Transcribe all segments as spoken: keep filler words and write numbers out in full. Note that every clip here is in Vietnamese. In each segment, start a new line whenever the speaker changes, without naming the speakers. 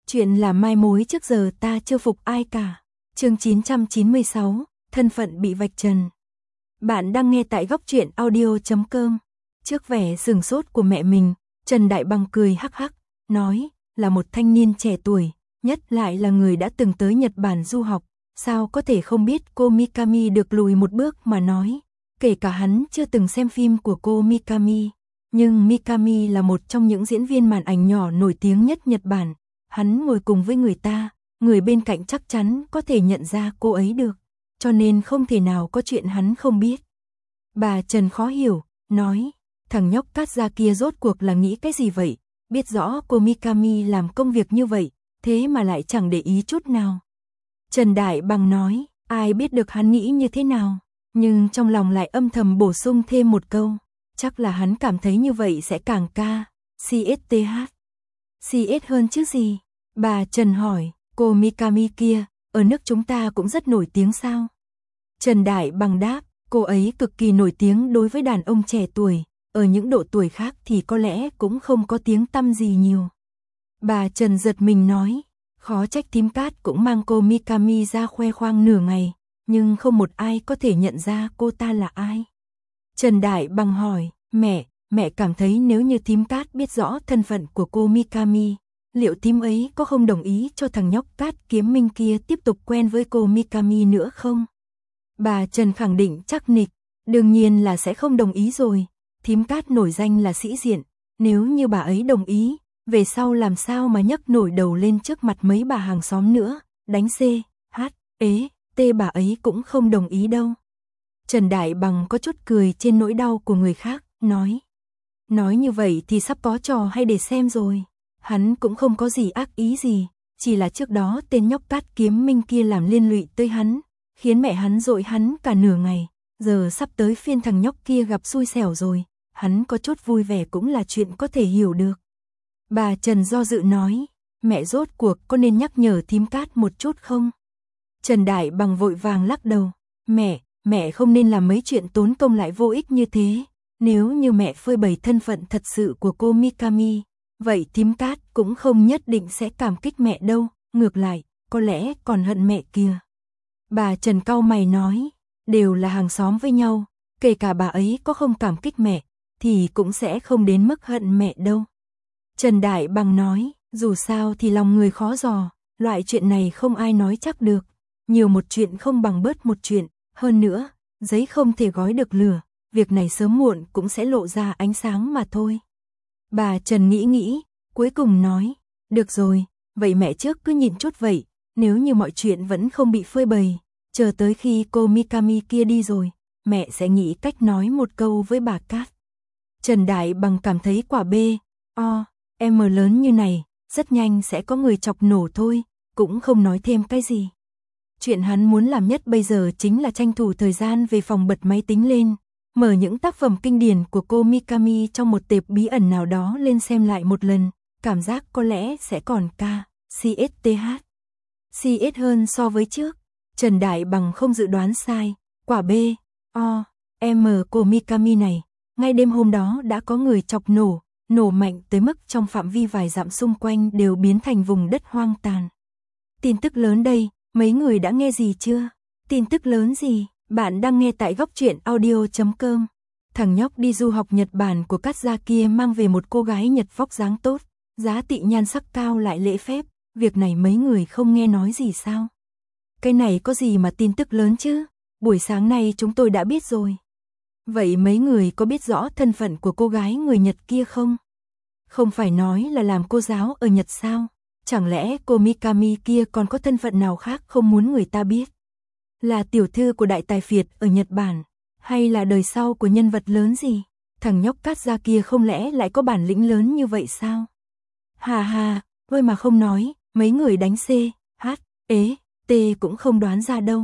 Chuyện là mai mối trước giờ ta chưa phục ai cả. Chương chín trăm chín mươi sáu, thân phận bị vạch trần. Bạn đang nghe tại góc truyện audio chấm com. Trước vẻ sừng sốt của mẹ mình, Trần Đại Bằng cười hắc hắc, nói, là một thanh niên trẻ tuổi, nhất lại là người đã từng tới Nhật Bản du học, sao có thể không biết cô Mikami được lùi một bước mà nói, kể cả hắn chưa từng xem phim của cô Mikami. Nhưng Mikami là một trong những diễn viên màn ảnh nhỏ nổi tiếng nhất Nhật Bản. Hắn ngồi cùng với người ta, người bên cạnh chắc chắn có thể nhận ra cô ấy được, cho nên không thể nào có chuyện hắn không biết. Bà Trần khó hiểu, nói, thằng nhóc cát ra kia rốt cuộc là nghĩ cái gì vậy, biết rõ cô Mikami làm công việc như vậy, thế mà lại chẳng để ý chút nào. Trần Đại Bằng nói, ai biết được hắn nghĩ như thế nào, nhưng trong lòng lại âm thầm bổ sung thêm một câu, chắc là hắn cảm thấy như vậy sẽ càng ca, xê ét tê hát. xê ét hơn chứ gì? Bà Trần hỏi, cô Mikami kia, ở nước chúng ta cũng rất nổi tiếng sao? Trần Đại Bằng đáp, cô ấy cực kỳ nổi tiếng đối với đàn ông trẻ tuổi, ở những độ tuổi khác thì có lẽ cũng không có tiếng tăm gì nhiều. Bà Trần giật mình nói, khó trách thím Cát cũng mang cô Mikami ra khoe khoang nửa ngày, nhưng không một ai có thể nhận ra cô ta là ai. Trần Đại Bằng hỏi, mẹ, mẹ cảm thấy nếu như thím Cát biết rõ thân phận của cô Mikami, liệu thím ấy có không đồng ý cho thằng nhóc Cát Kiếm Minh kia tiếp tục quen với cô Mikami nữa không? Bà Trần khẳng định chắc nịch, đương nhiên là sẽ không đồng ý rồi, thím Cát nổi danh là sĩ diện, nếu như bà ấy đồng ý, về sau làm sao mà nhấc nổi đầu lên trước mặt mấy bà hàng xóm nữa, đánh C, H, ế, T bà ấy cũng không đồng ý đâu. Trần Đại Bằng có chút cười trên nỗi đau của người khác, nói. Nói như vậy thì sắp có trò hay để xem rồi. Hắn cũng không có gì ác ý gì, chỉ là trước đó tên nhóc Cát Kiếm Minh kia làm liên lụy tới hắn, khiến mẹ hắn dội hắn cả nửa ngày, giờ sắp tới phiên thằng nhóc kia gặp xui xẻo rồi, hắn có chút vui vẻ cũng là chuyện có thể hiểu được. Bà Trần do dự nói, mẹ rốt cuộc có nên nhắc nhở thím Cát một chút không? Trần Đại Bằng vội vàng lắc đầu, mẹ, mẹ không nên làm mấy chuyện tốn công lại vô ích như thế. Nếu như mẹ phơi bày thân phận thật sự của cô Mikami, vậy thím Cát cũng không nhất định sẽ cảm kích mẹ đâu, ngược lại, có lẽ còn hận mẹ kia. Bà Trần cau mày nói, đều là hàng xóm với nhau, kể cả bà ấy có không cảm kích mẹ, thì cũng sẽ không đến mức hận mẹ đâu. Trần Đại Bằng nói, dù sao thì lòng người khó dò, loại chuyện này không ai nói chắc được, nhiều một chuyện không bằng bớt một chuyện, hơn nữa, giấy không thể gói được lửa. Việc này sớm muộn cũng sẽ lộ ra ánh sáng mà thôi. Bà Trần nghĩ nghĩ, cuối cùng nói, được rồi, vậy mẹ trước cứ nhìn chút vậy, nếu như mọi chuyện vẫn không bị phơi bày, chờ tới khi cô Mikami kia đi rồi, mẹ sẽ nghĩ cách nói một câu với bà Cát. Trần Đại Bằng cảm thấy quả B, O, M lớn như này, rất nhanh sẽ có người chọc nổ thôi, cũng không nói thêm cái gì. Chuyện hắn muốn làm nhất bây giờ chính là tranh thủ thời gian về phòng bật máy tính lên. Mở những tác phẩm kinh điển của cô Mikami trong một tệp bí ẩn nào đó lên xem lại một lần, cảm giác có lẽ sẽ còn ca, xê ét tê hát. xê ét hơn so với trước, Trần Đại Bằng không dự đoán sai, quả B, O, M cô Mikami này, ngay đêm hôm đó đã có người chọc nổ, nổ mạnh tới mức trong phạm vi vài dặm xung quanh đều biến thành vùng đất hoang tàn. Tin tức lớn đây, mấy người đã nghe gì chưa? Tin tức lớn gì? Bạn đang nghe tại góc truyện audio chấm com. Thằng nhóc đi du học Nhật Bản của Cát gia kia mang về một cô gái Nhật vóc dáng tốt, giá trị nhan sắc cao lại lễ phép, việc này mấy người không nghe nói gì sao? Cái này có gì mà tin tức lớn chứ? Buổi sáng nay chúng tôi đã biết rồi. Vậy mấy người có biết rõ thân phận của cô gái người Nhật kia không? Không phải nói là làm cô giáo ở Nhật sao? Chẳng lẽ cô Mikami kia còn có thân phận nào khác không muốn người ta biết? Là tiểu thư của đại tài phiệt ở Nhật Bản, hay là đời sau của nhân vật lớn gì? Thằng nhóc Cát gia kia không lẽ lại có bản lĩnh lớn như vậy sao? Hà hà, thôi mà không nói, mấy người đánh C, H, ế, T cũng không đoán ra đâu.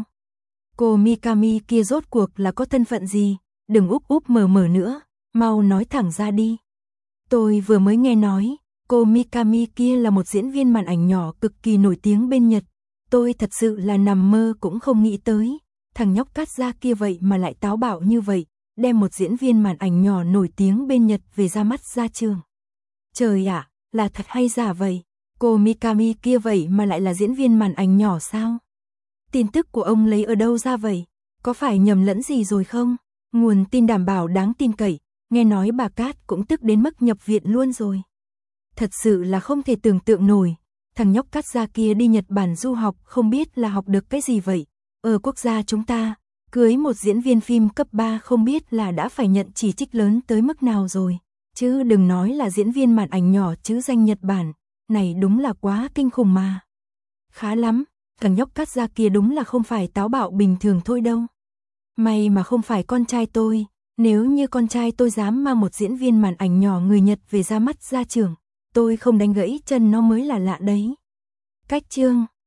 Cô Mikami kia rốt cuộc là có thân phận gì? Đừng úp úp mờ mờ nữa, mau nói thẳng ra đi. Tôi vừa mới nghe nói, cô Mikami kia là một diễn viên màn ảnh nhỏ cực kỳ nổi tiếng bên Nhật. Tôi thật sự là nằm mơ cũng không nghĩ tới, thằng nhóc Cát gia kia vậy mà lại táo bạo như vậy, đem một diễn viên màn ảnh nhỏ nổi tiếng bên Nhật về ra mắt ra trường. Trời ạ, là thật hay giả vậy? Cô Mikami kia vậy mà lại là diễn viên màn ảnh nhỏ sao? Tin tức của ông lấy ở đâu ra vậy? Có phải nhầm lẫn gì rồi không? Nguồn tin đảm bảo đáng tin cậy, nghe nói bà Cát cũng tức đến mức nhập viện luôn rồi. Thật sự là không thể tưởng tượng nổi, thằng nhóc Cát gia kia đi Nhật Bản du học không biết là học được cái gì vậy. Ở quốc gia chúng ta, cưới một diễn viên phim cấp ba không biết là đã phải nhận chỉ trích lớn tới mức nào rồi. Chứ đừng nói là diễn viên màn ảnh nhỏ chứ danh Nhật Bản, này đúng là quá kinh khủng mà. Khá lắm, thằng nhóc Cát gia kia đúng là không phải táo bạo bình thường thôi đâu. May mà không phải con trai tôi, nếu như con trai tôi dám mang một diễn viên màn ảnh nhỏ người Nhật về ra mắt gia trưởng, tôi không đánh gãy chân nó mới là lạ đấy. Cách chương